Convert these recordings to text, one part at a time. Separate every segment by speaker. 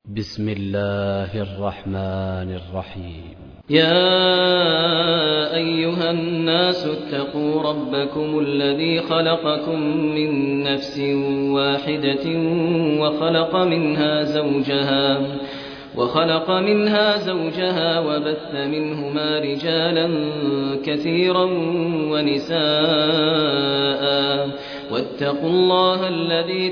Speaker 1: بسم الله الرحمن الرحيم.
Speaker 2: يا أيها الناس اتقوا ربكم الذي خلقكم من نفس واحدة وخلق منها زوجها وبث منهما رجالا كثيرا ونساء واتقوا الله الذي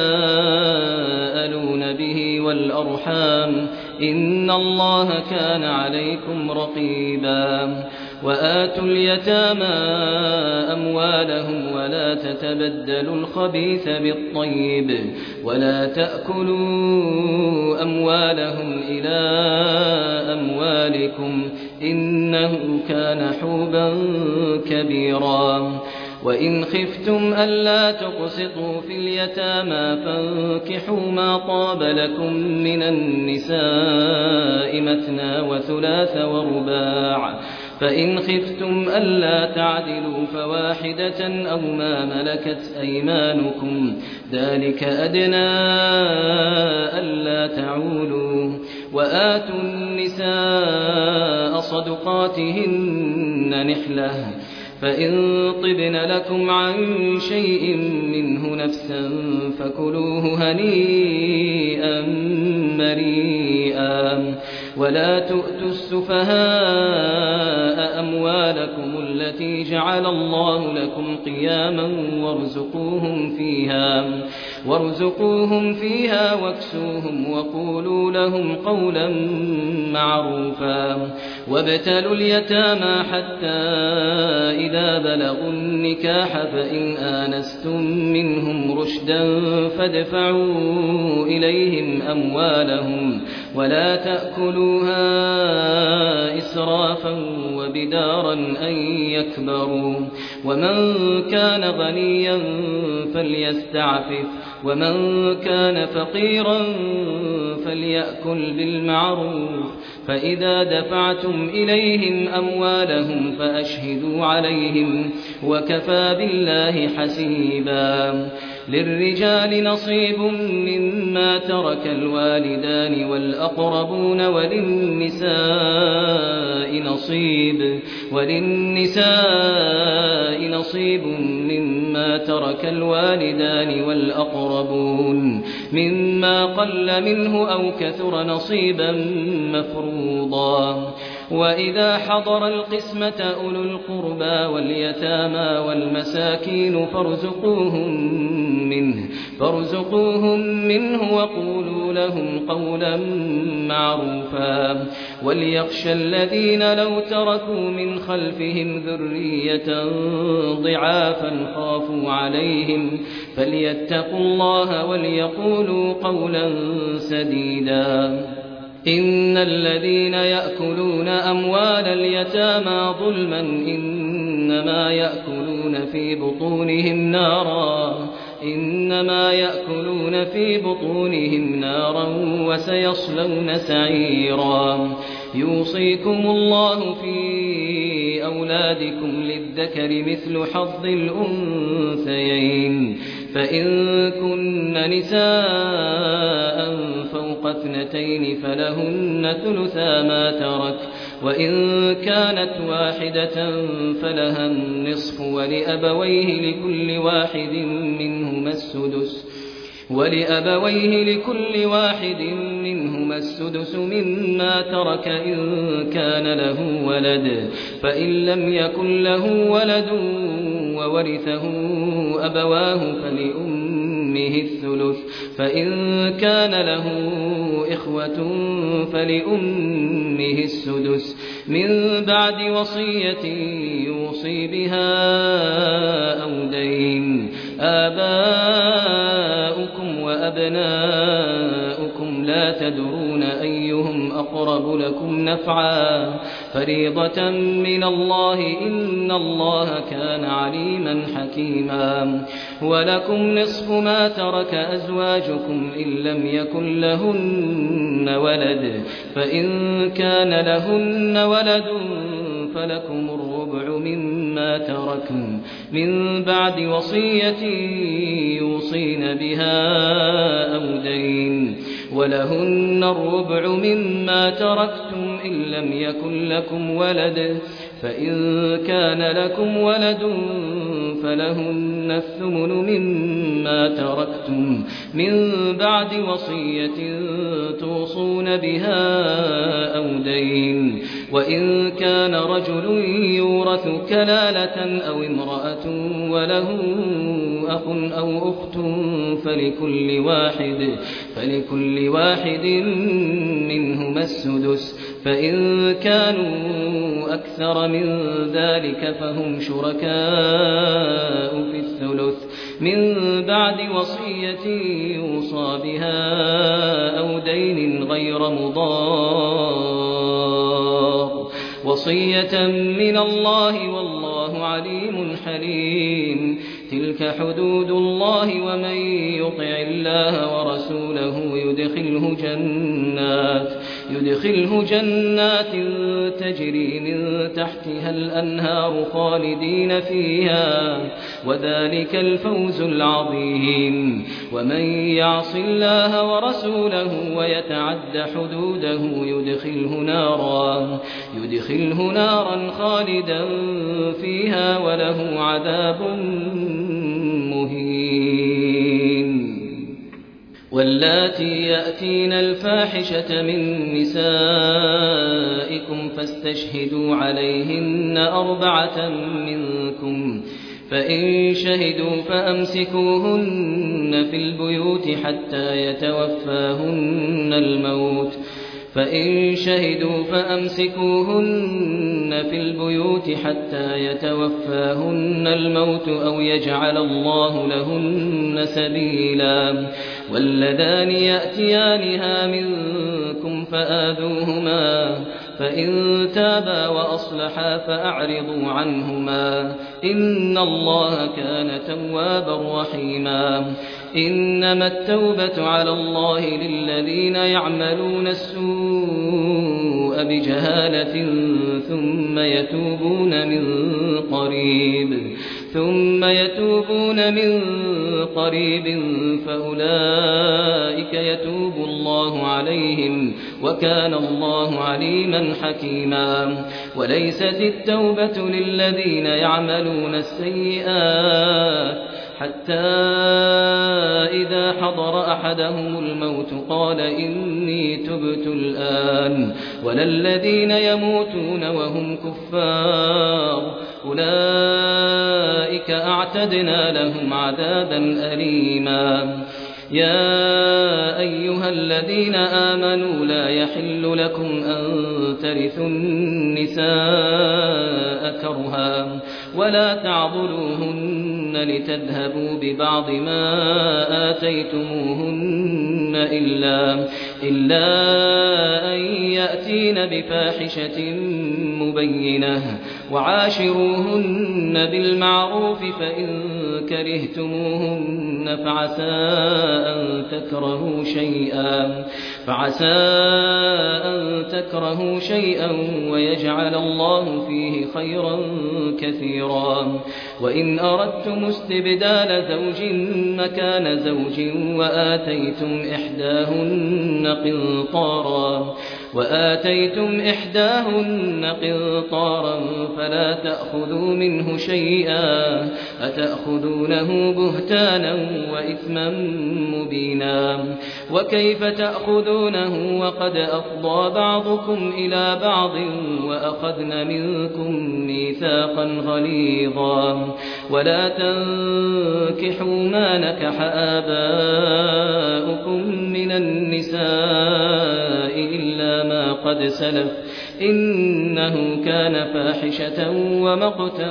Speaker 2: تساءلون به والأرحام إن الله كان عليكم رقيبا وآتوا اليتامى أموالهم ولا تتبدلوا الخبيث بالطيب ولا تأكلوا أموالهم إلى أموالكم إنه كان حوبا كبيرا وإن خفتم ألا تقسطوا في اليتامى فانكحوا ما طاب لكم من النساء مثنى وثلاث ورباع فإن خفتم ألا تعدلوا فواحدة أو ما ملكت أيمانكم ذلك أدنى ألا تعولوا وآتوا النساء صدقاتهن نحلة فإن طبن لكم عن شيء منه نفسا فكلوه هنيئا مريئا ولا تؤتوا السفهاء أموالكم التي جعل الله لكم قياما وارزقوهم فيها واكسوهم وقولوا لهم قولا معروفا وابتلوا اليتامى حتى إذا بلغوا النكاح فإن آنستم منهم رشدا فادفعوا إليهم أموالهم ولا تأكلوها إسرافا وبدارا أن يكبروا ومن كان غنيا فليستعفف ومن كان فقيرا فليأكل بالمعروف فإذا دفعتم إليهم أموالهم فأشهدوا عليهم وكفى بالله حسيبا للرجال نصيب مما ترك الوالدان والأقربون وللنساء نصيب مما ترك الوالدان والأقربون مما قل منه أو كثر نصيبا مفروضا وإذا حضر القسمة أولو القربى واليتامى والمساكين فارزقوهم منه وقولوا لهم قولا معروفا وليخشى الذين لو تركوا من خلفهم ذرية ضعافا خافوا عليهم فليتقوا الله وليقولوا قولا سديدا إن الذين يأكلون أموال اليتامى ظلما إنما يأكلون في بطونهم نارا وسيصلون سعيرا يوصيكم الله في أولادكم للذكر مثل حظ الأنثيين فإن كن نساء فوق 2 فلهن ثلثا ما ترك وإن كانت واحدة فلها النصف ولأبويه لكل واحد منهما السدس مما ترك إن كان له ولد فإن لم يكن له ولد وورثه أبواه فلأمه الثلث فإن كان له إخوة فلأمه السدس من بعد وصية يوصي بها أو دين آباؤكم وأبناؤكم لا تدرون أيهم أقرب لكم نفعا فريضة من الله إن الله كان عليما حكيما ولكم نصف ما ترك أزواجكم إن لم يكن لهن ولد فإن كان لهن ولد فلكم الربع مما تركن من بعد وصية يوصين بها أو دين ولهن الربع مما تركتم إن لم يكن لكم ولد فإن كان لكم ولد فلهن الثمن مما تركتم من بعد وصية توصون بها أو دين وإن كان رجل يورث كلالة أو امرأة وله أخ أو أخت فلكل واحد منهما السدس فإن كانوا أكثر من ذلك فهم شركاء في الثلث من بعد وصية يوصى بها أو دين غير مضار وصية من الله والله عليم حليم تلك حدود الله ومن يطع الله ورسوله يدخله جنات تجري من تحتها الأنهار خالدين فيها وذلك الفوز العظيم ومن يعص الله ورسوله ويتعد حدوده يدخله نارا خالدا فيها وله عذاب مهين واللاتي يأتين الفاحشة من نسائكم فاستشهدوا عليهن 4 منكم فإن شهدوا فأمسكوهن في البيوت حتى يتوفاهن الموت أو يجعل الله لهن سبيلا واللذان يأتيانها منكم فآذوهما فإن تابا وأصلحا فأعرضوا عنهما إن الله كان توابا رحيما إنما التوبة على الله للذين يعملون السوء بجهالة ثم يتوبون من قريب فأولئك يتوب الله عليهم وكان الله عليما حكيما وليست التوبة للذين يعملون السيئات حتى إذا حضر أحدهم الموت قال إني تبت الآن ولا الذين يموتون وهم كفار أولئك أعتدنا لهم عذابا أليما يا أيها الذين آمنوا لا يحل لكم أن ترثوا النساء كرها ولا تعضلوهن لتذهبوا ببعض ما آتيتموهن إلا أن يأتين بفاحشة مبينة وعاشروهن بالمعروف فإن كرهتموهن فعسى أن تكرهوا شيئا ويجعل الله فيه خيرا كثيرا وإن أردتم استبدال زوج مكان زوج وآتيتم إحداهن قنطارا فلا تأخذوا منه شيئا أتأخذونه بهتانا وإثما مبينا وكيف تأخذونه وقد أفضى بعضكم إلى بعض وأخذن منكم ميثاقا غليظا ولا تنكحوا ما نكح آباؤكم من النساء إلا ما قد سلف إنه كان فاحشة ومقتا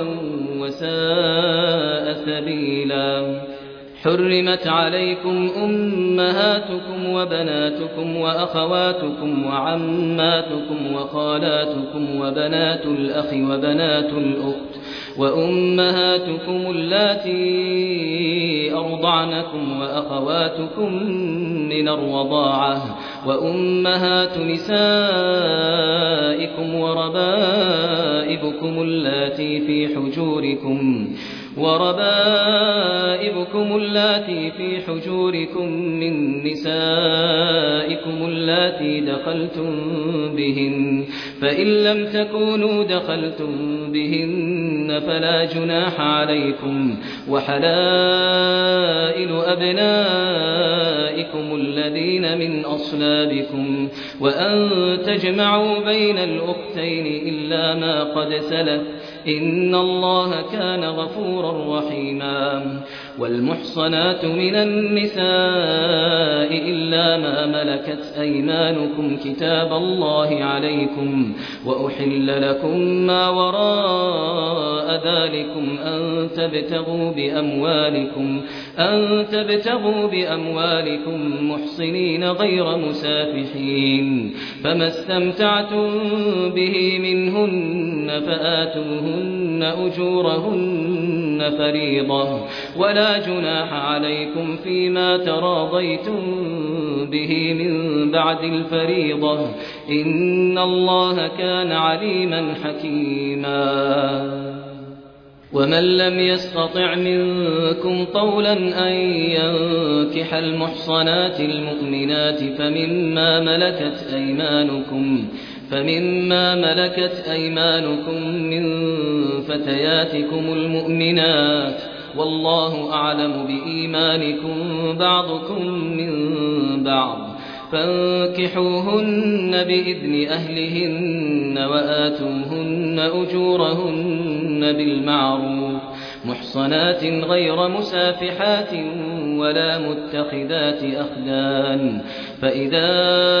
Speaker 2: وساء سبيلا حرمت عليكم أمهاتكم وبناتكم وأخواتكم وعماتكم وخالاتكم وبنات الأخ وبنات الأخت وأمهاتكم اللاتي أرضعنكم وأخواتكم من الرضاعة وأمهات نسائكم وربائبكم اللاتي في حجوركم من نسائكم اللاتي دخلتم بهن، فإن لم تكونوا دخلتم بهن فلا جناح عليكم، وحلائل أبنائكم الذين من أصلابكم، وأن تجمعوا بين الأختين إلا ما قد سلف، إن الله كان غفورا رحيما. والمحصنات من النساء إلا ما ملكت أيمانكم كتاب الله عليكم، وأحل لكم ما وراء ذلكم أن تبتغوا بأموالكم محصنين غير مسافحين، فما استمتعتم به منهن فآتوهن أجورهن فريضة، ولا جناح عليكم فيما تراضيتم به من بعد الفريضة، إن الله كان عليما حكيما. ومن لم يستطع منكم طولا أن ينكح المحصنات المؤمنات فمما ملكت أيمانكم من فتياتكم المؤمنات، والله أعلم بإيمانكم بعضكم من بعض، فانكحوهن بإذن أهلهن وآتوهن أجورهن بالمعروف، محصنات غير مسافحات ولا متخذات أخدان، فإذا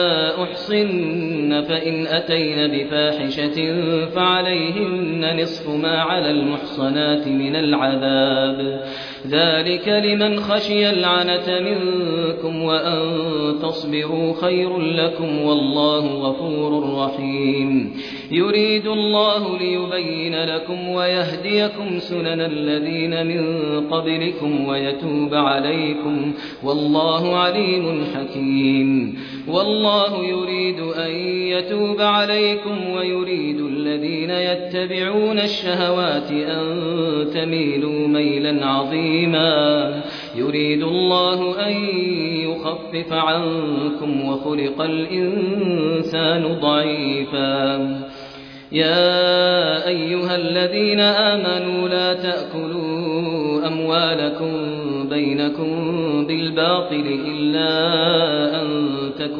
Speaker 2: أحصن فإن أتين بفاحشة فعليهن نصف ما على المحصنات من العذاب، ذلك لمن خشي العنة منكم، وأن تصبروا خير لكم، والله غفور رحيم. يريد الله ليبين لكم ويهديكم سنن الذين من قبلكم ويتوب عليكم، والله عليم حكيم. والله يريد أن يتوب عليكم ويريد الذين يتبعون الشهوات أن تميلوا ميلا عظيما. يريد الله أن يخفف عنكم وخلق الإنسان ضعيفا. يا أيها الذين آمنوا لا تأكلوا أموالكم بينكم بالباطل إلا أن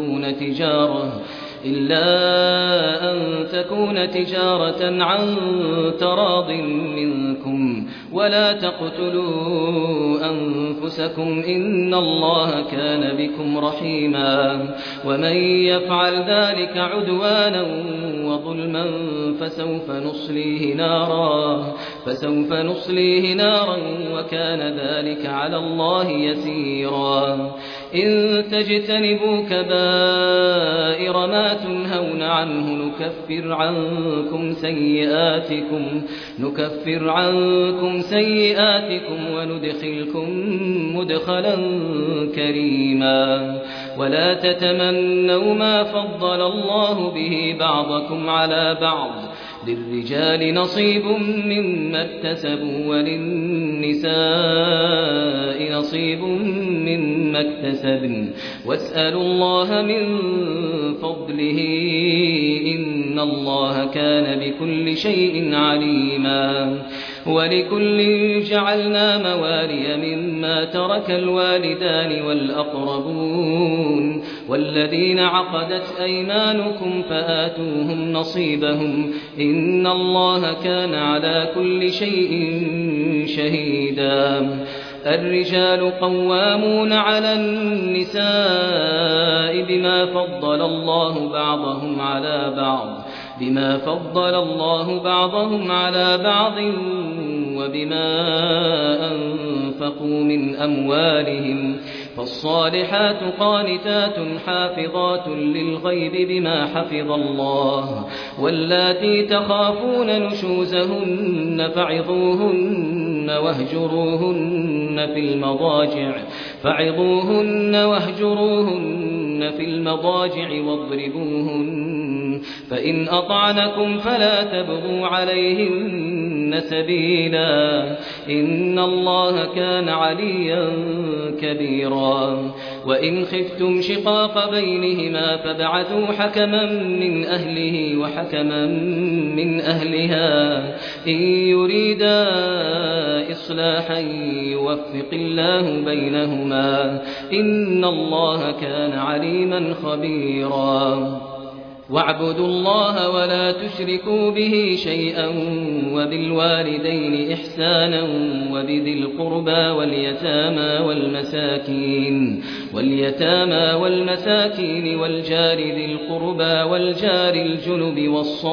Speaker 2: تكون تجارة عن تراض منكم، ولا تقتلوا أنفسكم إن الله كان بكم رحيما. ومن يفعل ذلك عدوانا وظلما فسوف نصليه نارا وكان ذلك على الله يسيرا. إن تجتنبوا كبائر ما تنهون عنه نكفر عنكم سيئاتكم وندخلكم مدخلا كريما. ولا تتمنوا ما فضل الله به بعضكم على بعض، للرجال نصيب مما اكتسبوا وللنساء نصيب مما اكتسبن، واسألوا الله من فضله إن الله كان بكل شيء عليما. ولكل جعلنا موالي مما ترك الوالدان والأقربون والذين عقدت أيمانكم فآتوهم نصيبهم إن الله كان على كل شيء شهيدا. الرجال قوامون على النساء بما فضل الله بعضهم على بعض وبما أنفقوا من أموالهم، فالصالحات قانتات حافظات للغيب بما حفظ الله. واللاتي تخافون نشوزهن فعظوهن واهجروهن في المضاجع واضربوهن، فإن أطعنكم فلا تبغوا عليهن يهدين سبيلا إن الله كان عليا كبيرا وإن خفتم شقاق بينهما فابعثوا حكما من أهله وحكما من أهلها إن يريدا إصلاحا يوفق الله بينهما إن الله كان عليما خبيرا واعبدوا الله ولا تشركوا به شيئا وبالوالدين إحسانا وبذي القربى واليتامى والمساكين والجار ذي القربى والجار الجنب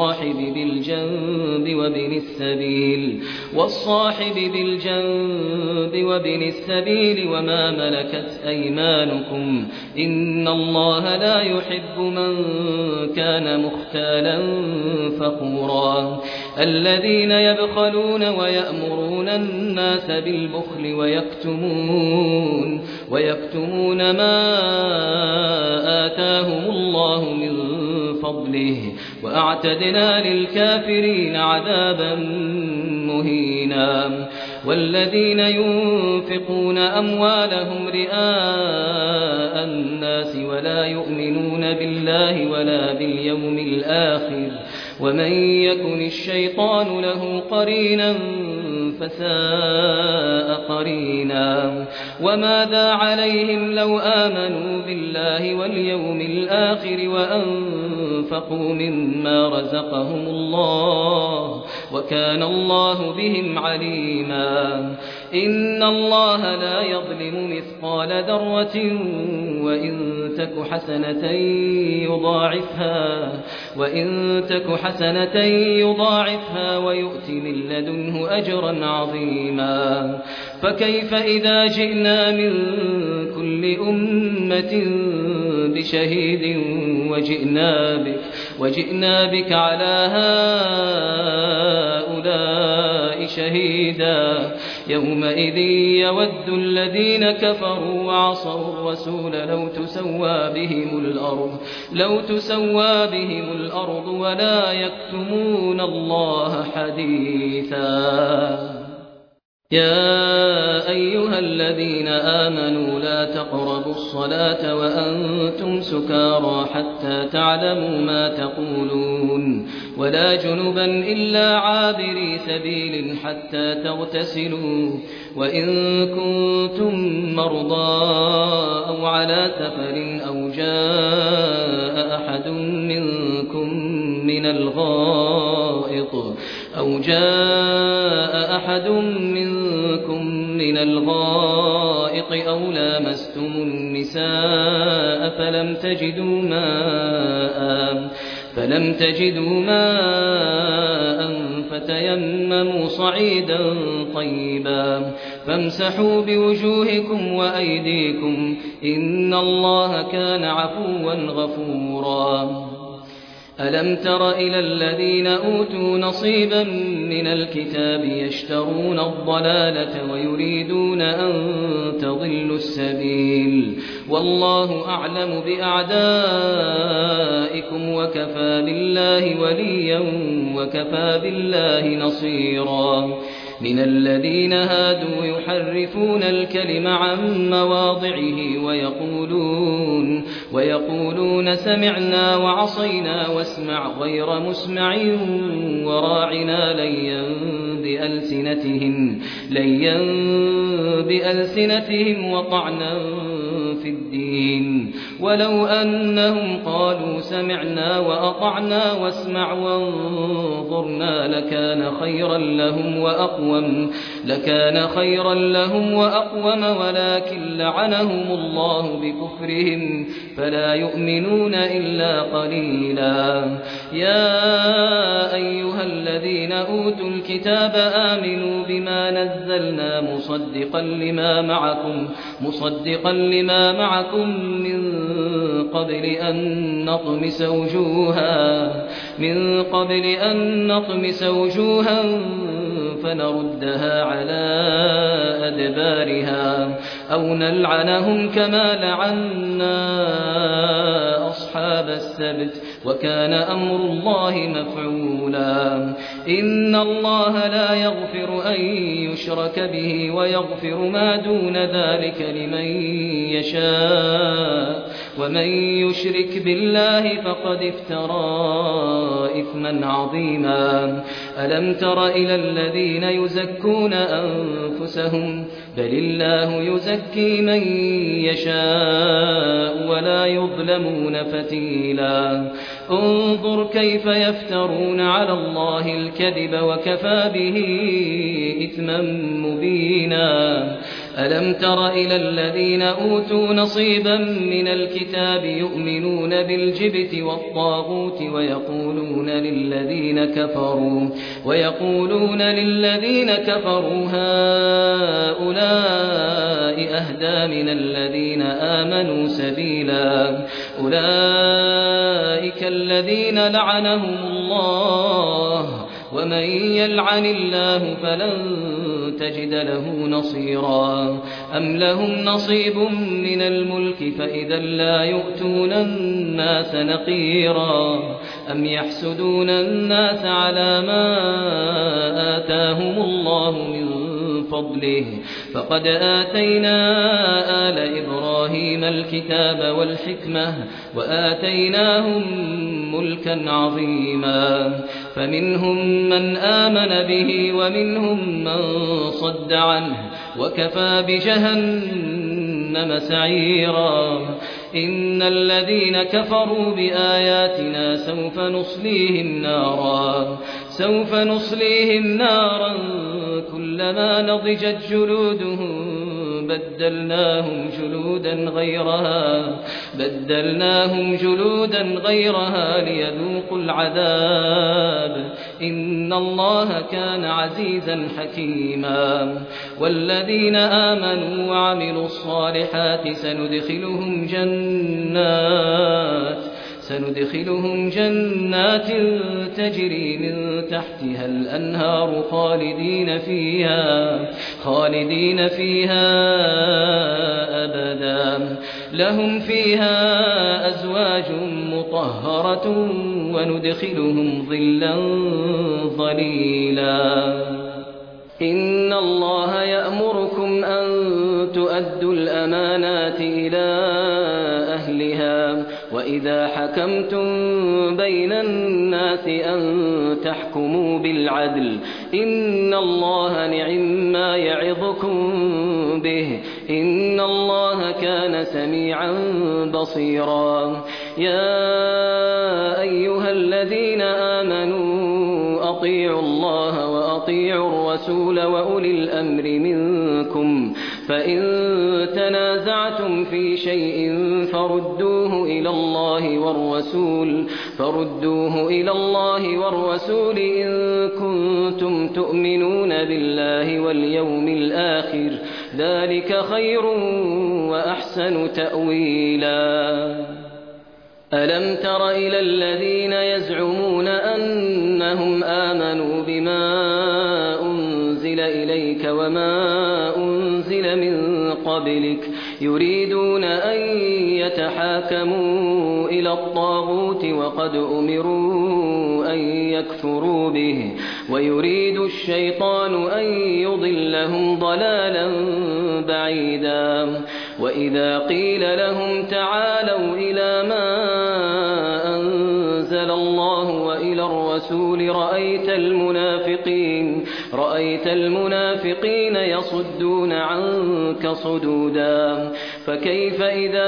Speaker 2: والصاحب بالجنب وابن السبيل وما ملكت أيمانكم إن الله لا يحب من كان مختالا فخورا الذين يبخلون ويأمرون الناس بالبخل ويكتمون ما آتاهم الله من فضله وأعتدنا للكافرين عذابا مهينا والذين ينفقون أموالهم رئاء الناس ولا يؤمنون بالله ولا باليوم الآخر ومن يكن الشيطان له قرينا فساء قرينا وماذا عليهم لو آمنوا بالله واليوم الآخر وأنفقوا مما رزقهم الله وكان الله بهم عليما إن الله لا يظلم مثقال ذرة وإن تك حسنة يضاعفها ويؤت من لدنه أجرا عظيما فكيف إذا جئنا من كل أمة بشهيد وجئنا بك على هؤلاء شهيدا يومئذ يود الذين كفروا وعصوا الرسول لو تسوى بهم الأرض ولا يكتمون الله حديثا يا أيها الذين آمنوا لا تقربوا الصلاة وأنتم سكارى حتى تعلموا ما تقولون ولا جنبا إلا عابري سبيل حتى تغتسلوا وإن كنتم مرضى أو على سفر أو جاء أحد منكم من الغائط أو لامستم النساء فلم تجدوا ماء فتيمموا صعيدا طيبا فامسحوا بوجوهكم وأيديكم إن الله كان عفوا غفورا ألم تر إلى الذين أوتوا نصيبا من الكتاب يشترون الضلالة ويريدون أن تضلوا السبيل والله أعلم بأعدائكم وكفى بالله وليا وكفى بالله نصيرا من الذين هادوا يحرفون الكلم عن مواضعه ويقولون سمعنا وعصينا واسمع غير مسمع وراعنا ليا بألسنتهم وطعنا في الدين ولو أنهم قالوا سمعنا وأطعنا واسمع وانظرنا لكان خيرا لهم وأقوم ولكن لعنهم الله بكفرهم فلا يؤمنون إلا قليلا يا أيها الذين أوتوا الكتاب آمنوا بما نزلنا مصدقا لما معكم من قبل أن نطمس وجوها فنردها على أدبارها أو نلعنهم كما لعنا أصحاب أصحاب السبت وكان أمر الله مفعولا إن الله لا يغفر أن يشرك به ويغفر ما دون ذلك لمن يشاء ومن يشرك بالله فقد افترى إثما عظيما ألم تر إلى الذين يزكون أنفسهم بل الله يزكي من يشاء ولا يظلمون فتيلا انظر كيف يفترون على الله الكذب وكفى به إثما مبينا ألم تر إلى الذين أوتوا نصيبا من الكتاب يؤمنون بالجبت والطاغوت ويقولون للذين كفروا هؤلاء أهدى من الذين آمنوا سبيلا أولئك الذين لعنهم الله ومن يلعن الله فلن تجد له نصيرا أم لهم نصيب من الملك فإذا لا يؤتون الناس نقيرا أم يحسدون الناس على ما آتاهم الله من فضله فقد آتينا آل إبراهيم الكتاب والحكمة وآتيناهم ملكا عظيما فمنهم من آمن به ومنهم من صد عنه وكفى بجهنم سعيرا إن الذين كفروا بآياتنا سوف نصليهم نارا كلما نضجت جلودهم بدلناهم جلودا غيرها ليذوقوا العذاب إن الله كان عزيزا حكيما والذين آمنوا وعملوا الصالحات سندخلهم جنات تجري من تحتها الأنهار خالدين فيها أبدا لهم فيها أزواج مطهرة وندخلهم ظلا ظليلا إن الله يأمركم أن تؤدوا الأمانات إلى أهلها وإذا حكمتم بين الناس أن تحكموا بالعدل إن الله نعما يعظكم به إن الله كان سميعا بصيرا يا أيها الذين آمنوا أطيعوا الله وأطيعوا الرسول وأولي الأمر منكم فإن تنازعتم في شيء فردوه إلى الله والرسول إن كنتم تؤمنون بالله واليوم الآخر ذلك خير وأحسن تأويلا ألم تر إلى الذين يزعمون أنهم آمنوا بما أنزل إليك وما أنزل من قبلك يريدون أن يتحاكموا إلى الطاغوت وقد أمروا أن يكفروا به ويريد الشيطان أن يضلهم ضلالا بعيدا وإذا قيل لهم تعالوا إلى ما أنزل الله وإلى الرسول رأيت المنافقين يصدون عنك صدودا فكيف إذا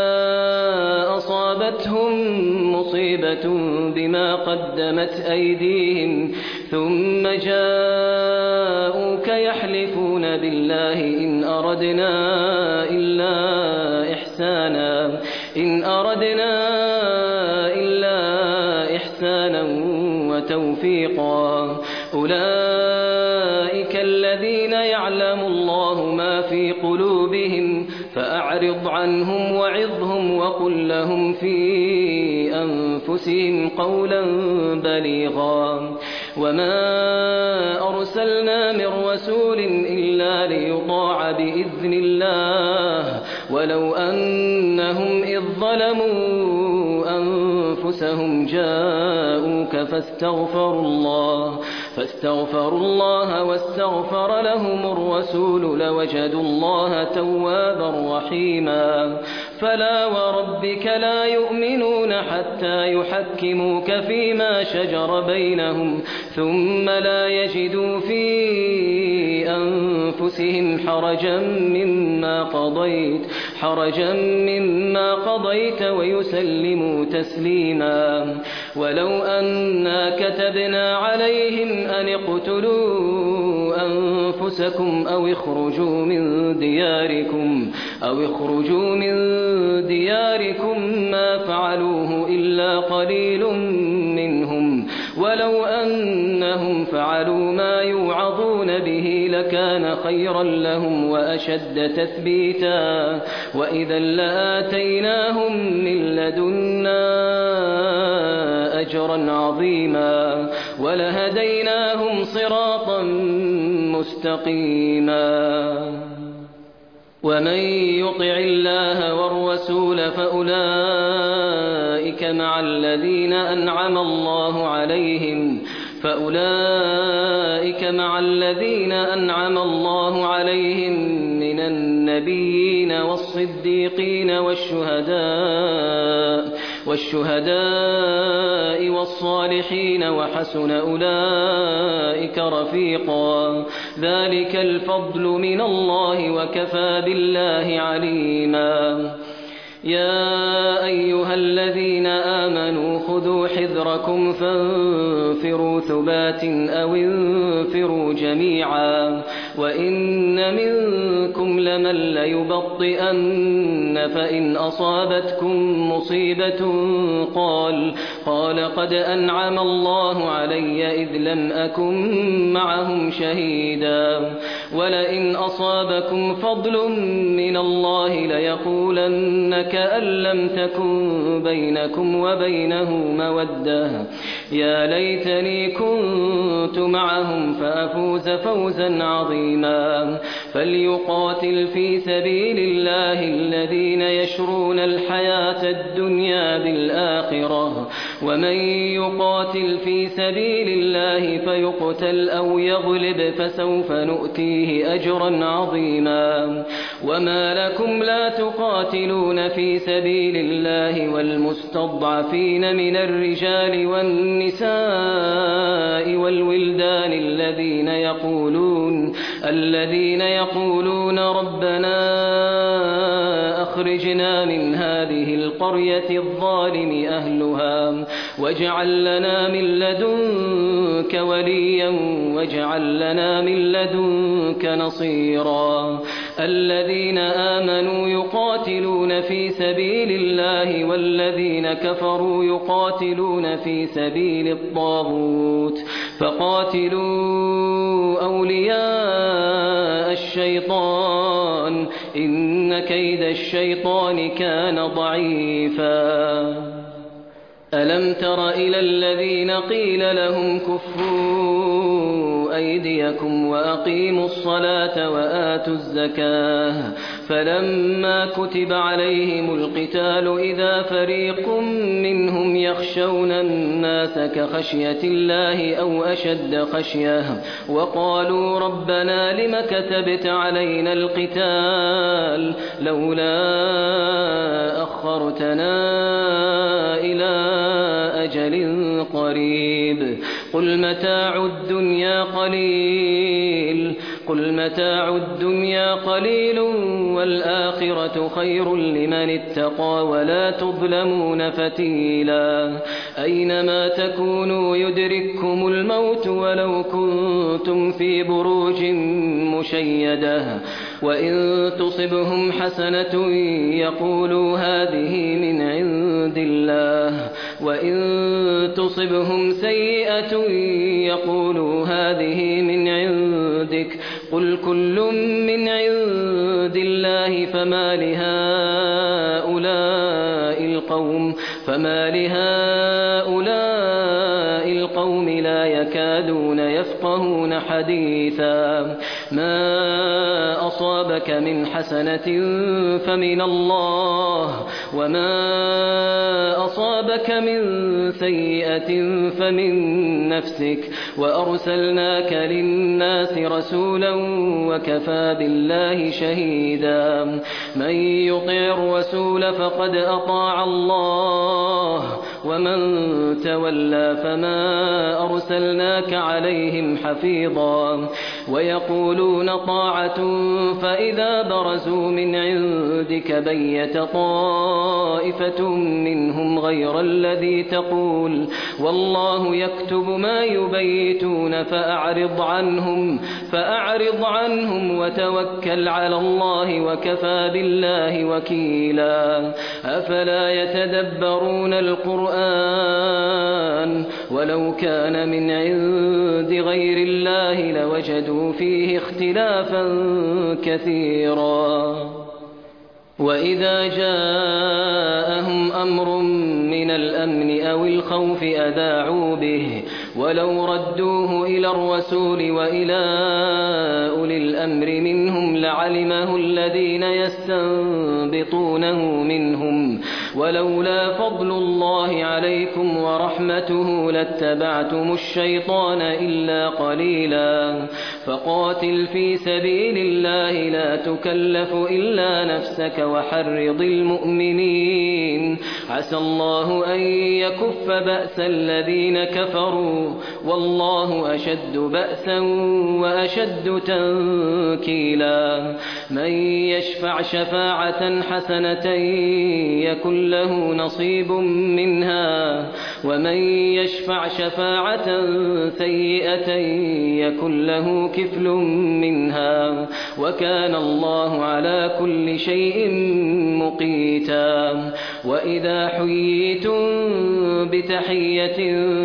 Speaker 2: أصابتهم مصيبة بما قدمت أيديهم ثم جاءوك يحلفون بالله إن أردنا إلا إحسانا وتوفيقا أولئك الذين يعلم الله ما في قلوبهم فأعرض عنهم وعظهم وقل لهم في أنفسهم قولا بليغا وما أرسلنا من رسول إلا ليطاع بإذن الله ولو أنهم إذ ظلموا أنفسهم جاءوك فاستغفروا الله واستغفر لهم الرسول لوجدوا الله توابا رحيما فلا وربك لا يؤمنون حتى يحكموك فيما شجر بينهم ثم لا يجدوا في أنفسهم حرجا مما قضيت ويسلموا تسليما ولو أنا كتبنا عليهم أن اقتلوا أنفسكم أو اخرجوا من دياركم ما فعلوه إلا قليل منهم ولو أنهم فعلوا ما يوعظون به لكان خيرا لهم وأشد تثبيتا وإذا لآتيناهم من لدنا أجرا عظيما ولهديناهم صراطا مستقيما ومن يطع الله والرسول فأولئك مع الذين أنعم الله عليهم من النبيين والصديقين والشهداء والصالحين وحسن أولئك رفيقا ذلك الفضل من الله وكفى بالله عليما يا أيها الذين آمنوا خذوا حذركم فانفروا ثبات أو انفروا جميعا وإن منكم لمن ليبطئن فإن أصابتكم مصيبة قال قد أنعم الله علي إذ لم أكن معهم شهيدا ولئن أصابكم فضل من الله ليقولن كأن لم تكن بينكم وبينه مودة يا ليتني كنت معهم فأفوز فوزا عظيما فليقاتل في سبيل الله الذين يشرون الحياة الدنيا بالآخرة ومن يقاتل في سبيل الله فيقتل أو يغلب فسوف نؤتيه أجرا عظيما وما لكم لا تقاتلون في سبيل الله والمستضعفين من الرجال والنساء والولدان الذين يقولون ربنا أخرجنا من هذه القرية الظالم أهلها واجعل لنا من لدنك وليا واجعل لنا من لدنك نصيرا الذين آمنوا يقاتلون في سبيل الله والذين كفروا يقاتلون في سبيل الطاغوت فقاتلوا أولياء الشيطان إن كيد الشيطان كان ضعيفا ألم تر إلى الذين قيل لهم كفوا أيديكم وأقيموا الصلاة وآتوا الزكاة فلما كتب عليهم القتال إذا فريق منهم يخشون الناس كخشية الله أو أشد خشية وقالوا ربنا لم كتبت علينا القتال لولا أخرتنا إلى أجل قريب قل متاع الدنيا قليل والآخرة خير لمن اتقى ولا تظلمون فتيلا أينما تكونوا يدرككم الموت ولو كنتم في بروج مشيدة وإن تصبهم حسنة يقولوا هذه من عند الله وإن تصبهم سيئة يقولوا هذه من عندك قل كل من عند الله فما لهؤلاء القوم لا يكادون يفقهون حديثا ما أصابك من حسنة فمن الله وما أصابك من سيئة فمن نفسك وأرسلناك للناس رسولا وكفى بالله شهيدا من يطع الرسول فقد أطاع الله ومن تولى فما أرسلناك عليهم حفيظا ويقولون طاعة فإذا برزوا من عندك بيت طائفة منهم غير الذي تقول والله يكتب ما يبيتون فأعرض عنهم وتوكل على الله وكفى بالله وكيلا أفلا يتدبرون القرآن ولو كان من عند غير الله لوجدوا فيه اختلافا كثيرا وإذا جاءهم أمر من الأمن أو الخوف أذاعوا به ولو ردوه إلى الرسول وإلى أولي الأمر منهم لعلمه الذين يستنبطونه منهم ولولا فضل الله عليكم ورحمته لاتبعتم الشيطان إلا قليلا فقاتل في سبيل الله لا تكلف إلا نفسك وحرض المؤمنين عسى الله أن يكف بأس الذين كفروا والله أشد بأسا وأشد تنكيلا من يشفع شفاعة حسنة يكن له نصيب منها ومن يشفع شفاعة سيئة يكن له كفل منها وكان الله على كل شيء مقيتا وإذا حييتم بتحية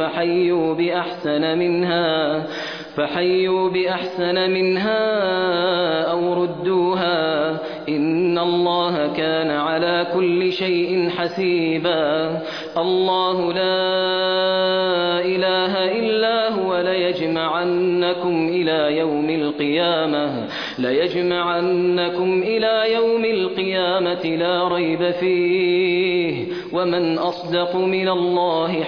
Speaker 2: فحيوا بأحسن منها أو ردوها إن الله كان على كل شيء حسيبا الله لا إله إلا هو ليجمعنكم إلى يوم القيامة لا ريب فيه ومن أصدق من الله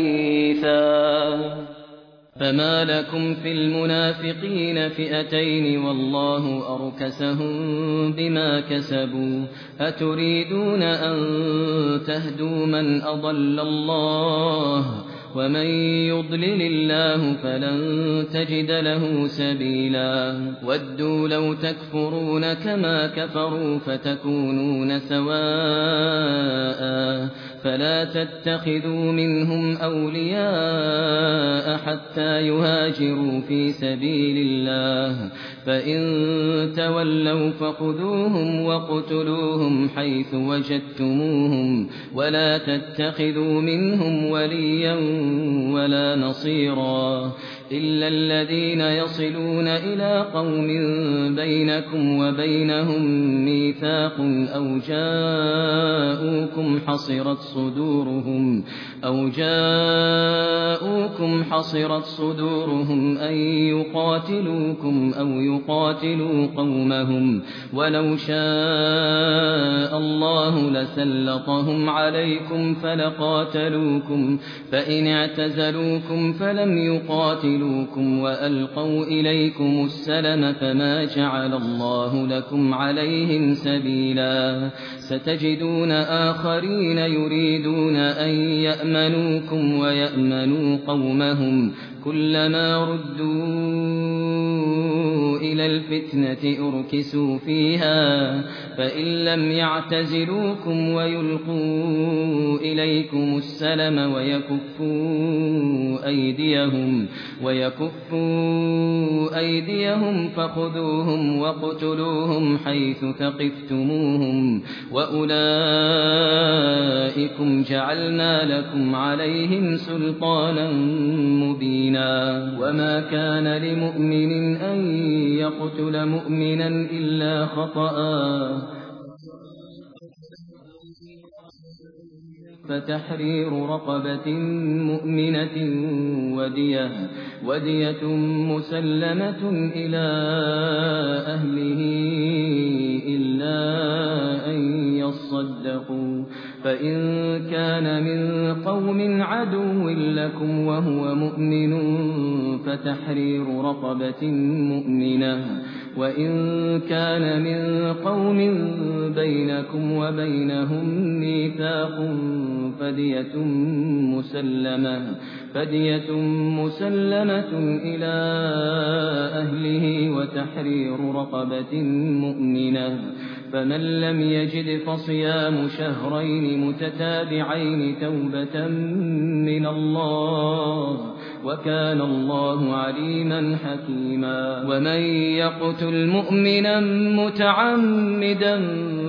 Speaker 2: حديثا فما لكم في المنافقين فئتين والله أركسهم بما كسبوا أتريدون أن تهدوا من أضل الله ومن يضلل الله فلن تجد له سبيلا ودوا لو تكفرون كما كفروا فتكونون سواء فلا تتخذوا منهم أولياء حتى يهاجروا في سبيل الله فإن تولوا فخذوهم وقتلوهم حيث وجدتموهم ولا تتخذوا منهم وليا ولا نصيرا إلا الذين يصلون إلى قوم بينكم وبينهم ميثاق أو جاءوكم حصرت صدورهم أن يقاتلوكم أو يقاتلوا قومهم ولو شاء الله لسلطهم عليكم فلقاتلوكم فإن اعتزلوكم فلم يقاتلوكم وألقوا إليكم السلم فما جعل الله لكم عليهم سبيلا ستجدون آخرين يريدون أن يأمنوكم ويأمنوا قومهم كلما ردوا إلى الفتنة أركسوا فيها فإن لم يعتزلوكم ويلقوا إليكم السلم ويكفوا أيديهم فخذوهم واقتلوهم حيث ثقفتموهم وأولئكم جعلنا لكم عليهم سلطانا مبينا وما كان لمؤمن أن يقتل مؤمنا إلا خطأ فتحرير رقبة مؤمنة ودية مسلمة إلى أهله إلا أن يصدقوا فإن كان من قوم عدو لكم وهو مؤمن فتحرير رقبة مؤمنة وإن كان من قوم بينكم وبينهم ميثاق فدية مسلمة إلى أهله وتحرير رقبة مؤمنة فمن لم يجد فصيام شهرين متتابعين توبة من الله وكان الله عليما حكيما ومن يقتل مؤمنا متعمدا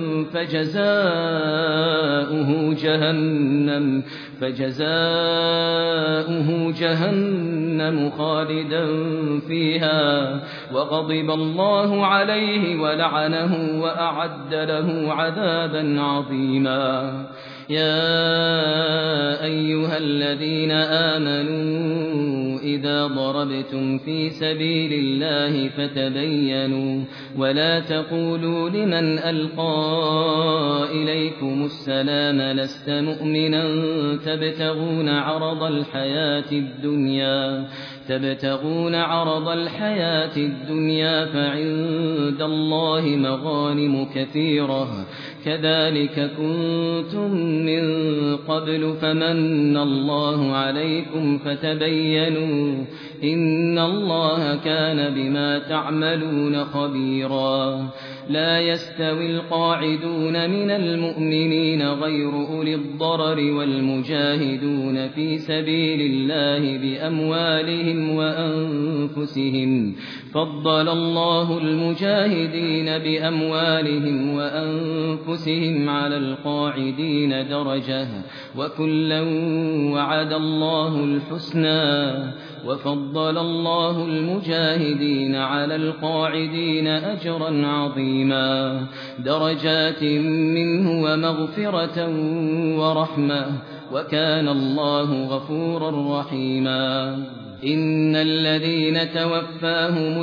Speaker 2: فجزاؤه جهنم خالدا فيها وغضب الله عليه ولعنه وأعد له عذابا عظيما يا أيها الذين آمنوا إذا ضربتم في سبيل الله فتبينوا ولا تقولوا لمن ألقى إليكم السلام لست مؤمنا تبتغون عرض الحياة الدنيا فعند الله مغانم كثيرة كذلك كنتم من قبل فمن الله عليكم فتبينوا إن الله كان بما تعملون خبيرا لا يستوي القاعدون من المؤمنين غير أولي الضرر والمجاهدون في سبيل الله بأموالهم وأنفسهم فضل الله المجاهدين بأموالهم وأنفسهم على القاعدين درجة وكلا وعد الله الحسنى وفضل الله المجاهدين على القاعدين أجرا عظيما درجات منه ومغفرة ورحمة وكان الله غفورا رحيما إن الذين توفاهم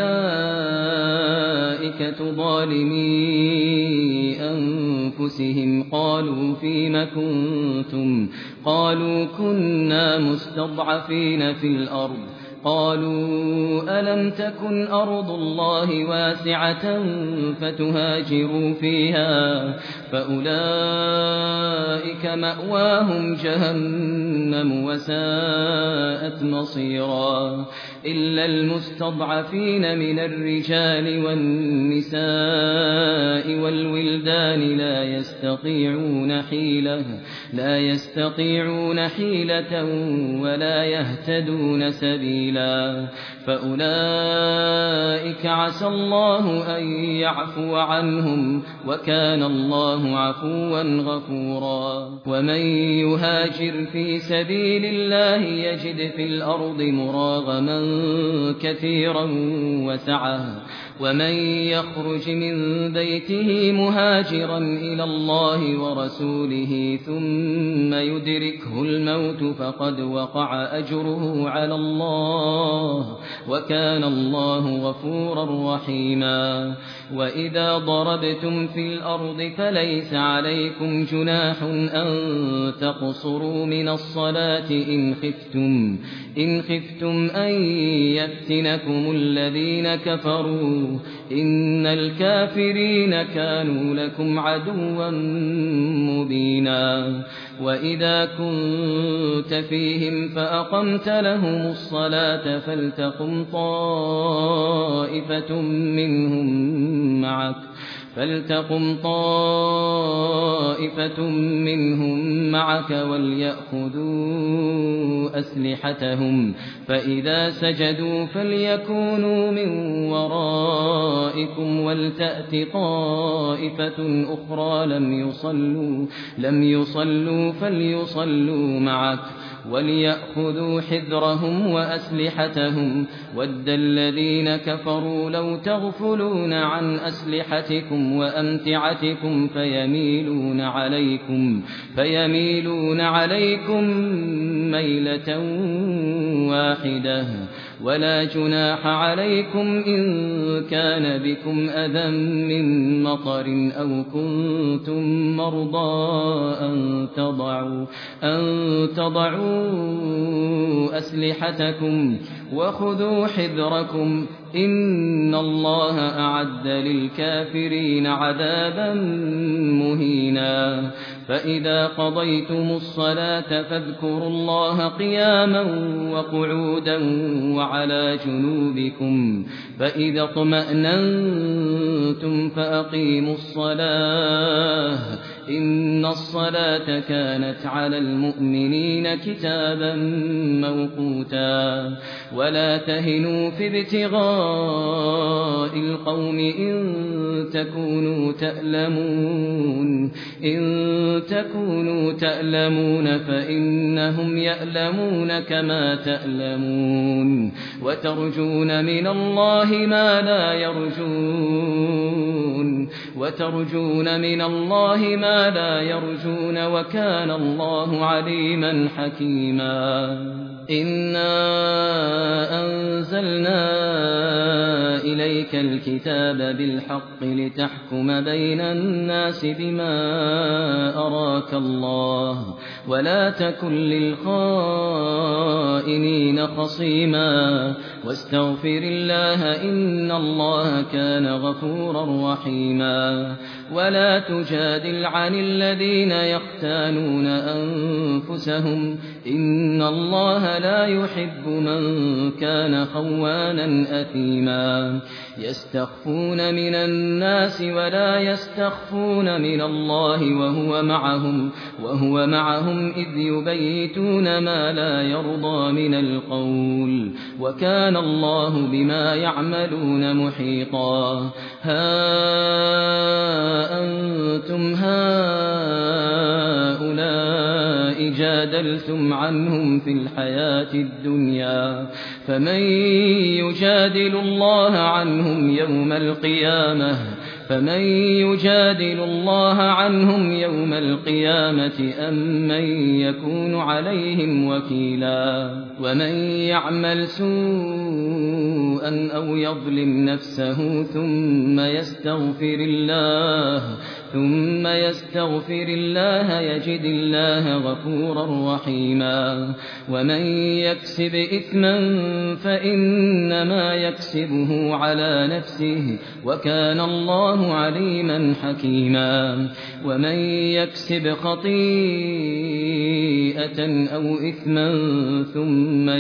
Speaker 2: الملائكة ظالمي أنفسهم قالوا فيم كنتم قالوا كنا مستضعفين في الأرض قالوا ألم تكن أرض الله واسعة فتهاجروا فيها فأولئك مأواهم جهنم وساءت مصيرا إلا المستضعفين من الرجال والنساء والولدان لا يستطيعون حيلة ولا يهتدون سبيلا فأولئك عسى الله أن يعفو عنهم وكان الله عفوا غفورا ومن يهاجر في سبيل الله يجد في الأرض مراغما كثيرا وسعة ومن يخرج من بيته مهاجرا إلى الله ورسوله ثم يدركه الموت فقد وقع أجره على الله وكان الله غفورا رحيما وإذا ضربتم في الأرض فليس عليكم جناح أن تقصروا من الصلاة إن خفتم أن يفتنكم الذين كفروا إن الكافرين كانوا لكم عدوا مبينا وإذا كنت فيهم فأقمت لهم الصلاة فلتقم طائفة منهم معك وليأخذوا أسلحتهم فإذا سجدوا فليكونوا من ورائكم ولتأت طائفة أخرى لم يصلوا فليصلوا معك وليأخذوا حذرهم وأسلحتهم ود الذين كفروا لو تغفلون عن أسلحتكم وأمتعتكم فيميلون عليكم ميلة واحدة ولا جناح عليكم إن كان بكم أذى من مطر أو كنتم مرضى أن تضعوا أسلحتكم وخذوا حذركم إن الله أعد للكافرين عذابا مهينا فإذا قضيتم الصلاة فاذكروا الله قياما وقعودا وعلى جنوبكم فإذا اطمأننتم فأقيموا الصلاة إن الصلاة كانت على المؤمنين كتابا موقوتا ولا تهنوا في ابتغاء القوم إن تكونوا تألمون فإنهم يألمون كما تألمون وترجون من الله ما لا يرجون وكان الله عليما حكيما إنا أنزلنا إليك الكتاب بالحق لتحكم بين الناس بما أراك الله ولا تكن للخائنين خصيما واستغفر الله إن الله كان غفورا رحيما ولا تجادل عن الذين يختانون أنفسهم إن الله لا يحب من كان خوانا أثيما يستخفون من الناس ولا يستخفون من الله وهو معهم إذ يبيتون ما لا يرضى من القول وكان الله بما يعملون محيطا ها أنتم هؤلاء جادلتم عنهم في الحياة الدنيا فمن يجادل الله عنهم يوم القيامة أم من يكون عليهم وكيلا ومن يعمل سوءا أو يظلم نفسه ثم يستغفر الله يجد الله غفورا رحيما ومن يكسب إثما فإنما يكسبه على نفسه وكان الله عليما حكيما ومن يكسب خطيئة أو إثما ثم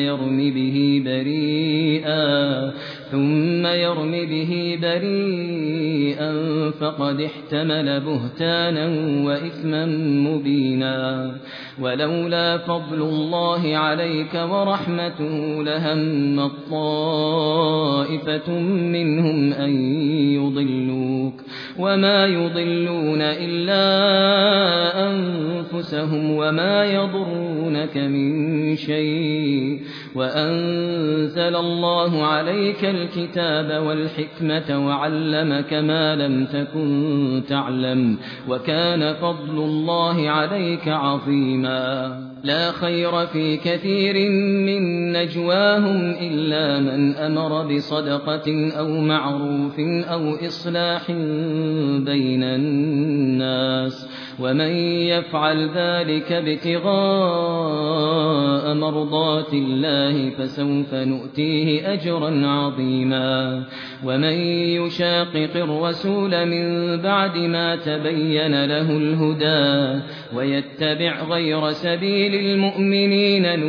Speaker 2: يرم به بريئا فقد احتمل بهتانا وإثما مبينا ولولا فضل الله عليك ورحمته لهم طائفة منهم أن يضلوك وما يضلون إلا أنفسهم وما يضرونك من شيء وأنزل الله عليك الكتاب والحكمة وعلمك ما لم تكن تعلم وكان فضل الله عليك عظيما لا خير في كثير من نجواهم إلا من أمر بصدقة أو معروف أو إصلاح بين الناس ومن يفعل ذلك ابتغاء مرضات الله فسوف نؤتيه أجرا عظيما ومن يشاقق الرسول من بعد ما تبين له الهدى ويتبع غير سبيل المؤمنين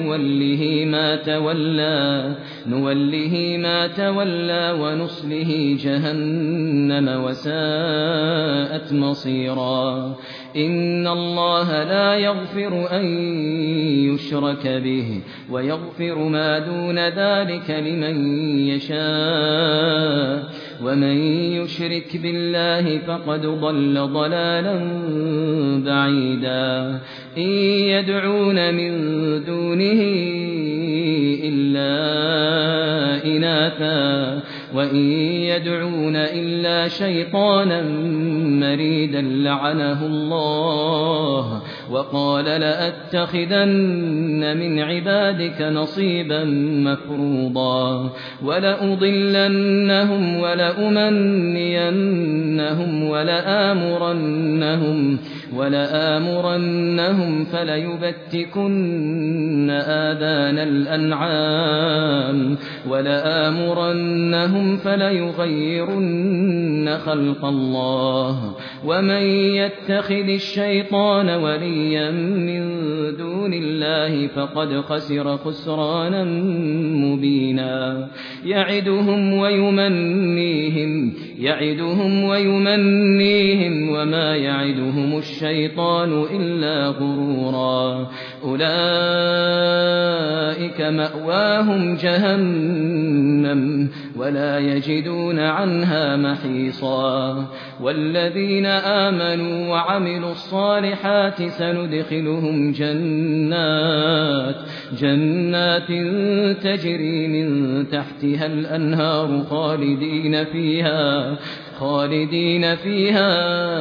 Speaker 2: نوله ما تولى ونصله جهنم وساءت مصيرا إن الله لا يغفر أن يشرك به ويغفر ما دون ذلك لمن يشاء ومن يشرك بالله فقد ضل ضلالا بعيدا إن يدعون من دونه إلا إناثا وإن يدعون إلا شيطانا مريدا لعنه الله وقال لأتخذن من عبادك نصيبا مفروضا ولأضلنهم ولأمنينهم ولآمرنهم فليبتكن آذان الأنعام ولآمرنهم فليغيرن خلق الله ومن يتخذ الشيطان وليا من دون الله فقد خسر خسرانا مبينا يعدهم ويمنيهم وما يعدهم الشيطان إلا غرورا أولئك مأواهم جهنم ولا يجدون عنها محيصا والذين آمنوا وعملوا الصالحات سندخلهم جنات تجري من تحتها الأنهار خالدين فيها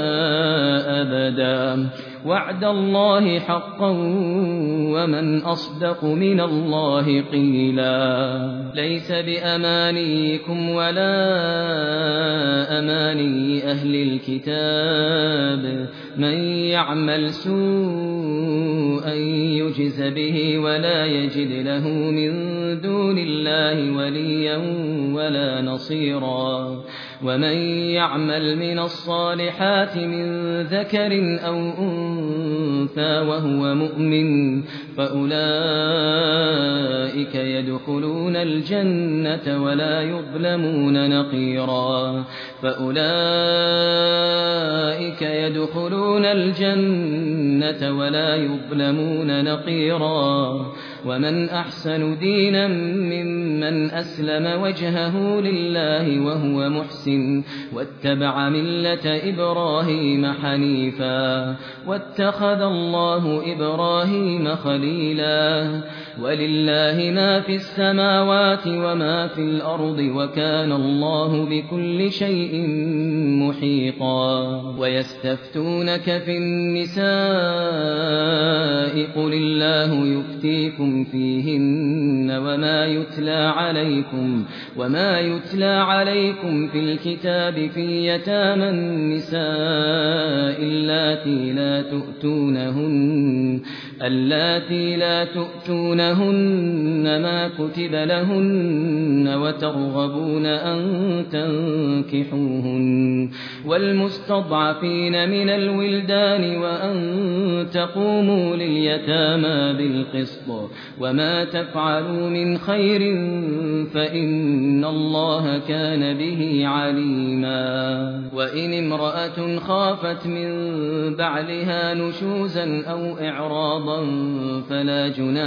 Speaker 2: أبدا وعد الله حقا ومن أصدق من الله قيلا ليس بأمانيكم ولا أماني أهل الكتاب من يعمل سوءا يجز به ولا يجد له من دون الله وليا ولا نصيرا ومن يعمل من الصالحات من ذكر أو أنثى وهو مؤمن فأولئك يدخلون الجنة ولا يظلمون نقيرا ومن أحسن دينا ممن أسلم وجهه لله وهو محسن واتبع ملة إبراهيم حنيفا واتخذ الله إبراهيم خليلا ولله ما في السماوات وما في الأرض وكان الله بكل شيء محيطا ويستفتونك في النساء قل الله يفتيكم فيهن وما يتلى عليكم في الكتاب في يتامى النساء اللاتي لا تؤتونهن ما كتب لهن وترغبون أن تنكحوهن والمستضعفين من الولدان وأن تقوموا لليتامى بالقسط وما تفعلوا من خير فإن الله كان به عليما وإن امرأة خافت من بعلها نشوزا أو إعراضا فلا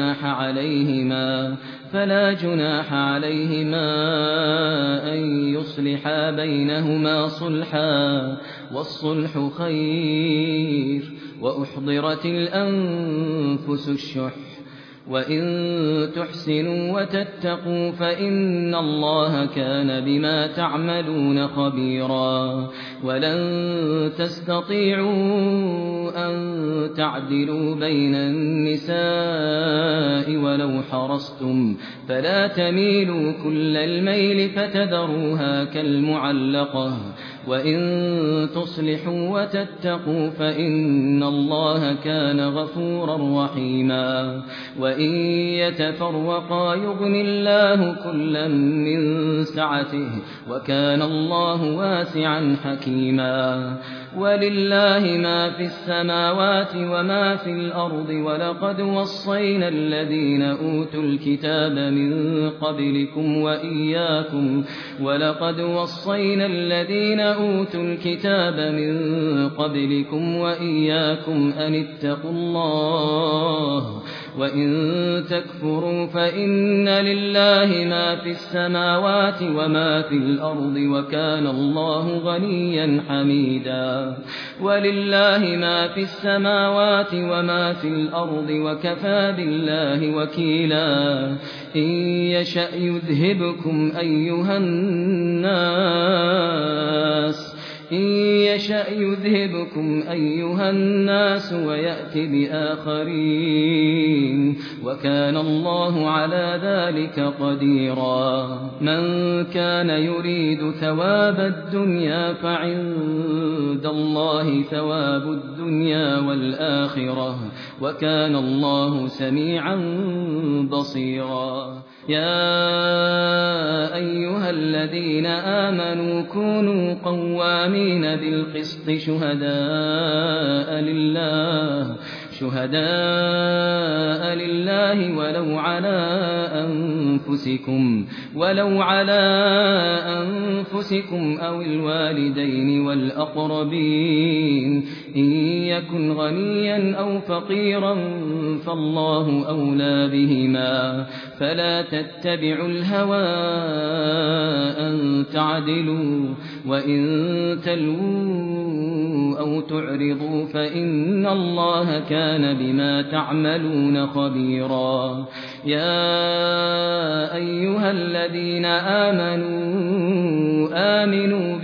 Speaker 2: جناح عليهما أن يصلحا بينهما صلحا والصلح خير وأحضرت الأنفس الشح وإن تحسنوا وتتقوا فإن الله كان بما تعملون خبيرا ولن تستطيعوا أن تعدلوا بين النساء ولو حرصتم فلا تميلوا كل الميل فتذروها كالمعلقة وإن تصلحوا وتتقوا فإن الله كان غفورا رحيما وإن يتفرقا يغن الله كلا من سعته وكان الله واسعا حكيما ولله ما في السماوات وما في الأرض ولقد وصينا الذين أوتوا الكتاب من قبلكم وإياكم أن اتقوا الله وإن تكفروا فإن لله ما في السماوات وما في الأرض وكان الله غنيا حميدا ولله ما في السماوات وما في الأرض وكفى بالله وكيلا إن يشأ يذهبكم أيها الناس ويأتي بآخرين وكان الله على ذلك قديرا من كان يريد ثواب الدنيا فعند الله ثواب الدنيا والآخرة وكان الله سميعا بصيرا يا أيها الذين آمنوا كونوا قوامين بالقسط شهداء لله ولو على أنفسكم أو الوالدين والأقربين إن يكن غنيا أو فقيرا فالله أولى بهما فلا تتبعوا الهوى أن تعدلوا وإن تلووا أو تعرضوا فإن الله كان بما تعملون خبيرا يا أيها الذين آمنوا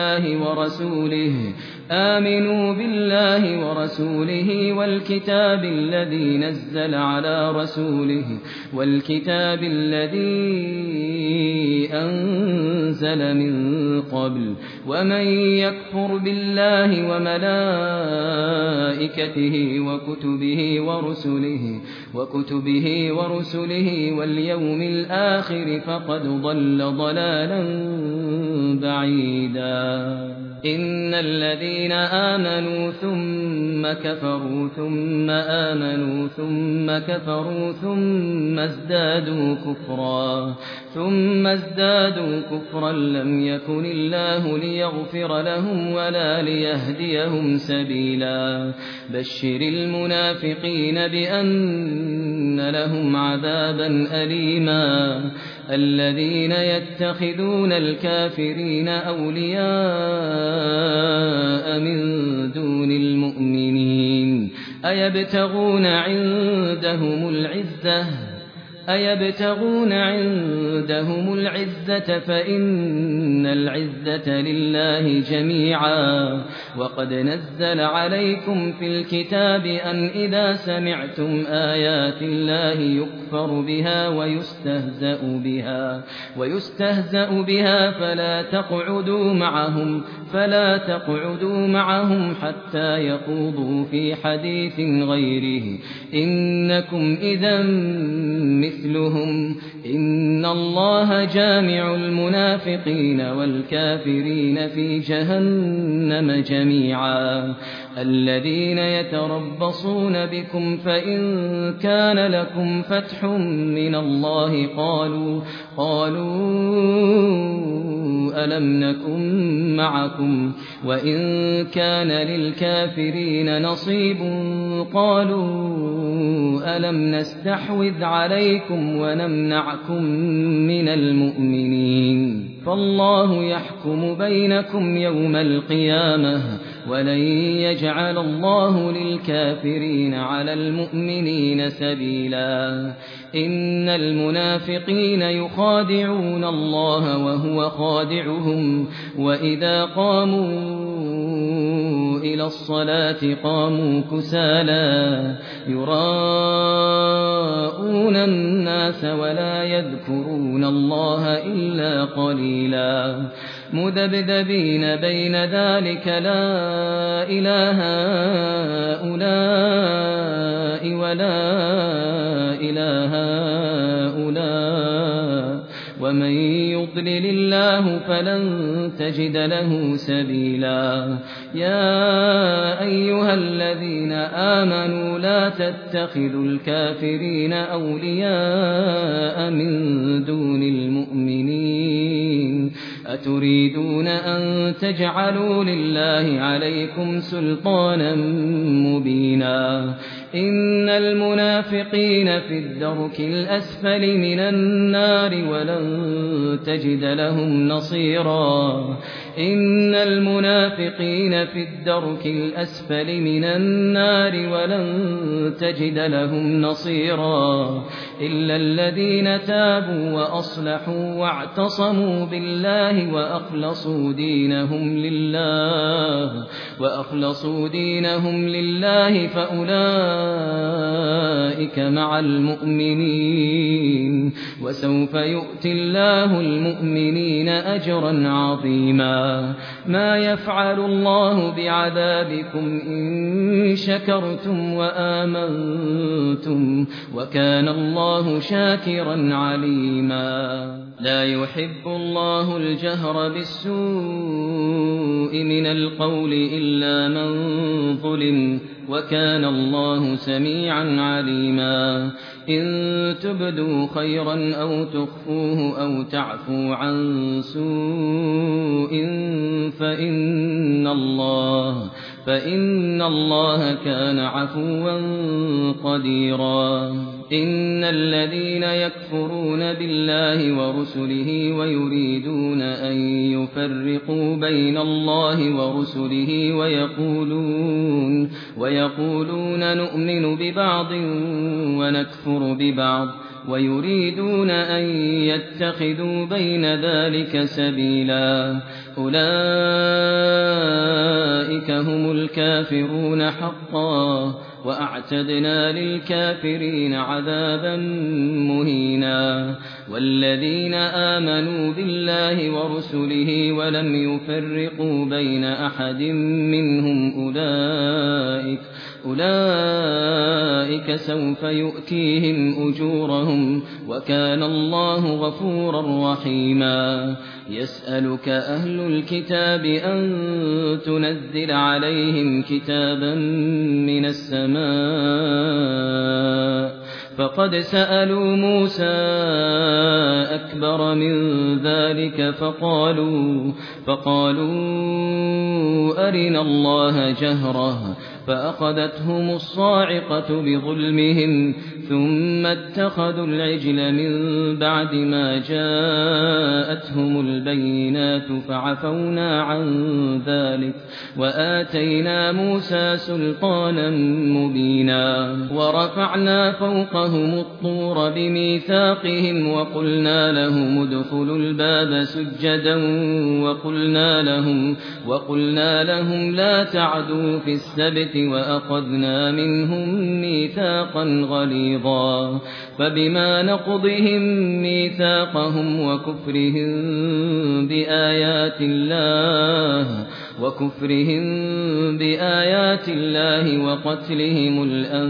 Speaker 2: بالله ورسوله والكتاب الذي نزل على رسوله والكتاب الذي أنزل من قبل ومن يكفر بالله وملائكته وكتبه ورسله واليوم الآخر فقد ضل ضلالا بعيدا إن الذين آمنوا ثم كفروا ثم آمنوا ثم كفروا ثم ازدادوا كفرا لم يكن الله ليغفر لهم ولا ليهديهم سبيلا بشر المنافقين بأن لهم عذابا أليما الذين يتخذون الكافرين أولياء من دون المؤمنين أيبتغون عندهم العزة فإن العزة لله جميعا وقد نزل عليكم في الكتاب أن إذا سمعتم آيات الله يكفر بها ويستهزأ بها فلا تقعدوا معهم حتى يخوضوا في حديث غيره إنكم إذا مثلهم إن الله جامع المنافقين والكافرين في جهنم جميعا الذين يتربصون بكم فإن كان لكم فتح من الله قالوا ألم نكن معكم وإن كان للكافرين نصيب قالوا ألم نستحوذ عليكم ونمنعكم من المؤمنين فالله يحكم بينكم يوم القيامة ولن يجعل الله للكافرين على المؤمنين سبيلا إن المنافقين يخادعون الله وهو خادعهم وإذا قاموا إلى الصلاة قاموا كسالى يراءون الناس ولا يذكرون الله إلا قليلا مذبذبين بين ذلك لا إله هؤلاء ولا إله هؤلاء ومن يضلل الله فلن تجد له سبيلا يا أيها الذين آمنوا لا تتخذوا الكافرين أولياء من دون المؤمنين أتريدون أن تجعلوا لله عليكم سلطانا مبينا إن المنافقين في الدرك الأسفل من النار ولن تجد لهم نصيرا إن المنافقين في الدرك الأسفل من النار ولن تجد لهم نصيرا إلا الذين تابوا وأصلحوا واعتصموا بالله وأخلصوا دينهم لله فأولئك مع المؤمنين وسوف يؤتي الله المؤمنين أجرا عظيما ما يفعل الله بعذابكم إن شكرتم وآمنتم وكان الله شاكرا عليما لا يحب الله الجهر بالسوء من القول إلا من ظلم وكان الله سميعا عليما إن تبدوا خيرا أو تخفوه أو تعفوا عن سوء فإن الله كان عفوا قديرا إن الذين يكفرون بالله ورسله ويريدون أن يفرقوا بين الله ورسله ويقولون نؤمن ببعض ونكفر ببعض ويريدون أن يتخذوا بين ذلك سبيلا أولئك هم الكافرون حقا وأعتدنا للكافرين عذابا مهينا والذين آمنوا بالله ورسله ولم يفرقوا بين أحد منهم أولئك سوف يؤتيهم أجورهم وكان الله غفورا رحيما يسألك أهل الكتاب أن تنزل عليهم كتابا من السماء فقد سألوا موسى أكبر من ذلك فقالوا أرنا الله جهرة فأخذتهم الصاعقة بظلمهم ثم اتخذوا العجل من بعد ما جاءتهم البينات فعفونا عن ذلك وآتينا موسى سلطانا مبينا ورفعنا فوقهم الطور بميثاقهم وقلنا لهم ادخلوا الباب سجدا وقلنا لهم لا تعدوا في السبت وأخذنا منهم ميثاقا غليظا فبما نقضهم ميثاقهم وكفرهم بآيات الله وقتلهم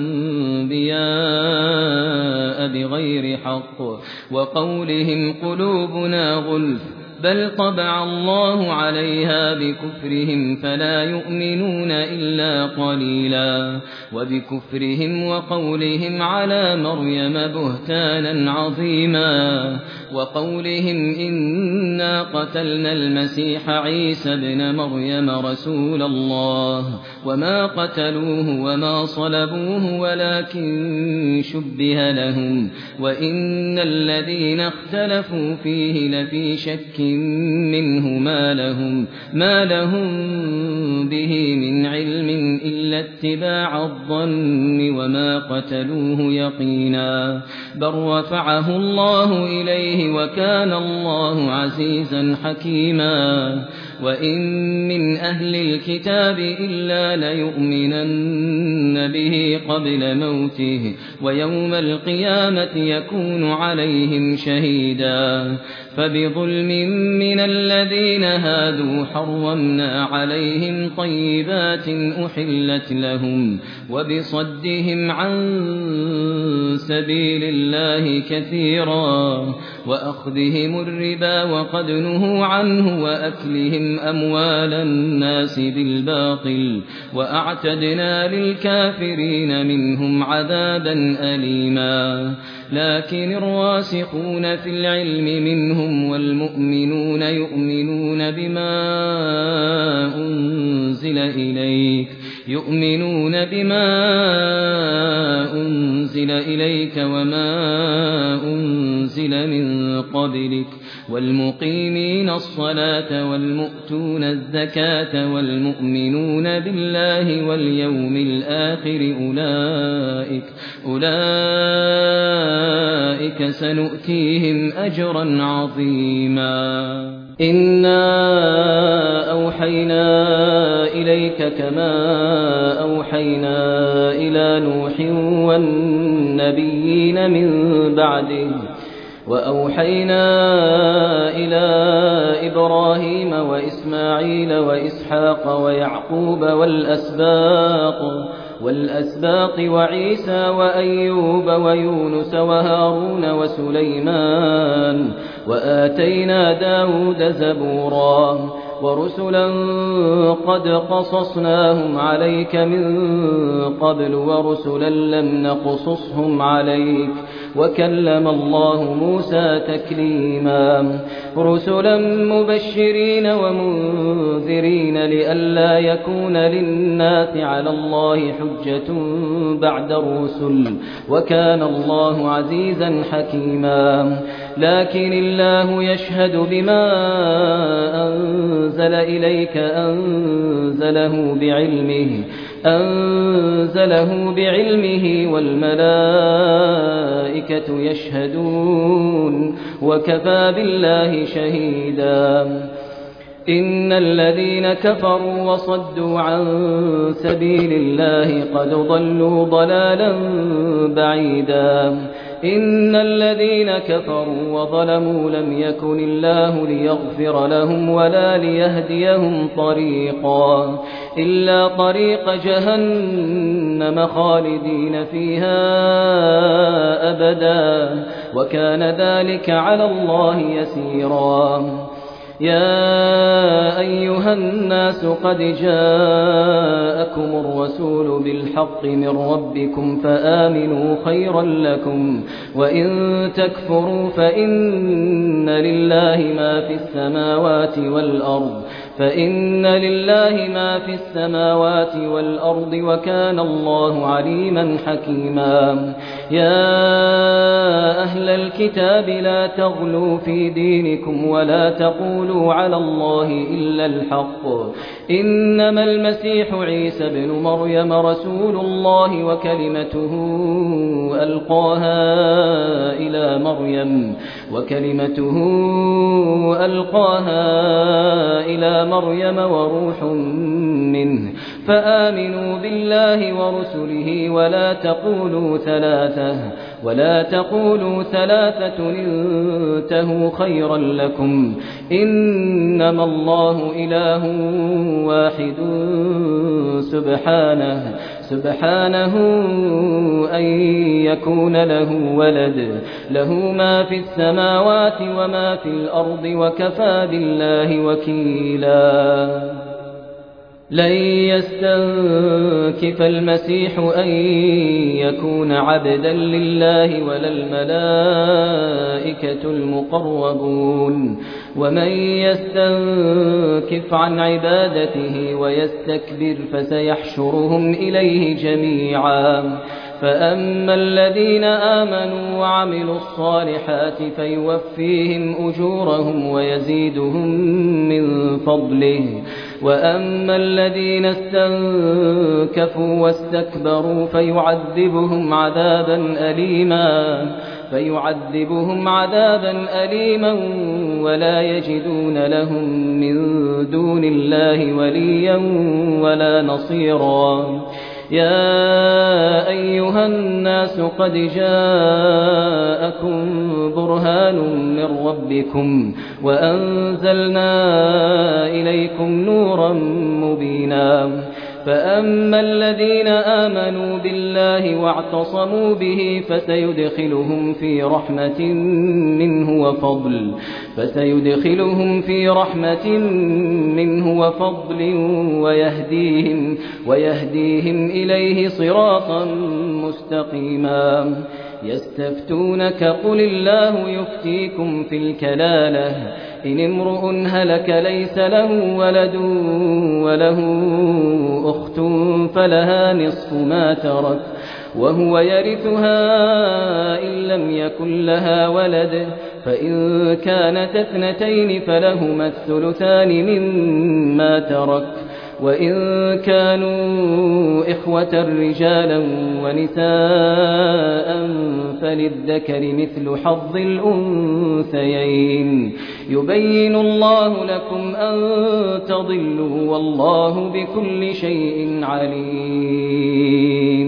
Speaker 2: الأنبياء بغير حق وقولهم قلوبنا غلف بل طبع الله عليها بكفرهم فلا يؤمنون إلا قليلا وبكفرهم وقولهم على مريم بهتانا عظيما وقولهم إنا قتلنا المسيح عيسى ابن مريم رسول الله وما قتلوه وما صلبوه ولكن شبه لهم وإن الذين اختلفوا فيه لفي شك منه ما لهم به من علم إلا اتباع الظن وما قتلوه يقينا بل رفعه الله إليه وكان الله عزيزا حكيما وإن من أهل الكتاب إلا ليؤمنن به قبل موته ويوم القيامة يكون عليهم شهيدا فبظلم من الذين هادوا حرمنا عليهم طيبات أحلت لهم وبصدهم عن سبيل الله كثيرا وأخذهم الربا وقد نهوا عنه وأكلهم أموال الناس بالباطل وأعتدنا للكافرين منهم عذابا أليما لكن الراسخون في العلم منهم والمؤمنون يؤمنون بما أنزل أنزل إليك وما أنزل من قبلك والمقيمين الصلاة والمؤتون الزكاة والمؤمنون بالله واليوم الآخر أولئك سنؤتيهم أجرا عظيما إنا أوحينا إليك كما أوحينا إلى نوح والنبيين من بعده وأوحينا إلى إبراهيم وإسماعيل وإسحاق ويعقوب والأسباط وعيسى وأيوب ويونس وهارون وسليمان وآتينا داود زبورا ورسلا قد قصصناهم عليك من قبل ورسلا لم نقصصهم عليك وكلم الله موسى تكليما رسلا مبشرين ومنذرين لئلا يكون للناس على الله حجة بعد الرسل وكان الله عزيزا حكيما لكن الله يشهد بما أنزل إليك أنزله بعلمه والملائكة يشهدون وكفى بالله شهيدا إن الذين كفروا وصدوا عن سبيل الله قد ضلوا ضلالا بعيدا إن الذين كفروا وظلموا لم يكن الله ليغفر لهم ولا ليهديهم طريقا إلا طريق جهنم خالدين فيها أبدا وكان ذلك على الله يسيرا يا أيها الناس قد جاءكم الرسول بالحق من ربكم فآمنوا خيرا لكم وإن تكفروا فإن لله ما في السماوات والأرض وكان الله عليما حكيما يا أهل الكتاب لا تغلوا في دينكم ولا تقولوا على الله إلا الحق إنما المسيح عيسى بن مريم رسول الله وكلمته ألقاها إلى مريم وروح منه فآمنوا بالله ورسله ولا تقولوا ثلاثة انتهوا خيرا لكم إنما الله إله واحد سبحانه أن يكون له ولد له ما في السماوات وما في الأرض وكفى بالله وكيلا لن يستنكف المسيح أن يكون عبدا لله ولا الملائكة المقربون ومن يستنكف عن عبادته ويستكبر فسيحشرهم إليه جميعا فأما الذين آمنوا وعملوا الصالحات فيوفيهم أجورهم ويزيدهم من فضله وأما الذين استنكفوا واستكبروا فيعذبهم عذابا أليما ولا يجدون لهم من دون الله وليا ولا نصيرا يا أيها الناس قد جاءكم برهان من ربكم وأنزلنا إليكم نورا مبينا فأما الذين آمنوا بالله واعتصموا به فسيدخلهم في رحمة منه وفضل ويهديهم إليه صراطا مستقيما يستفتونك قل الله يفتيكم في الكلالة إن امرؤ هلك ليس له ولد وله أخت فلها نصف ما ترك وهو يرثها إن لم يكن لها ولد، فإن كانت اثنتين فلهما الثلثان مما ترك، وإن كانوا إخوة رجالا ونساء فللذكر مثل حظ الأنثيين. يبين الله لكم أن تضلوا والله بكل شيء عليم.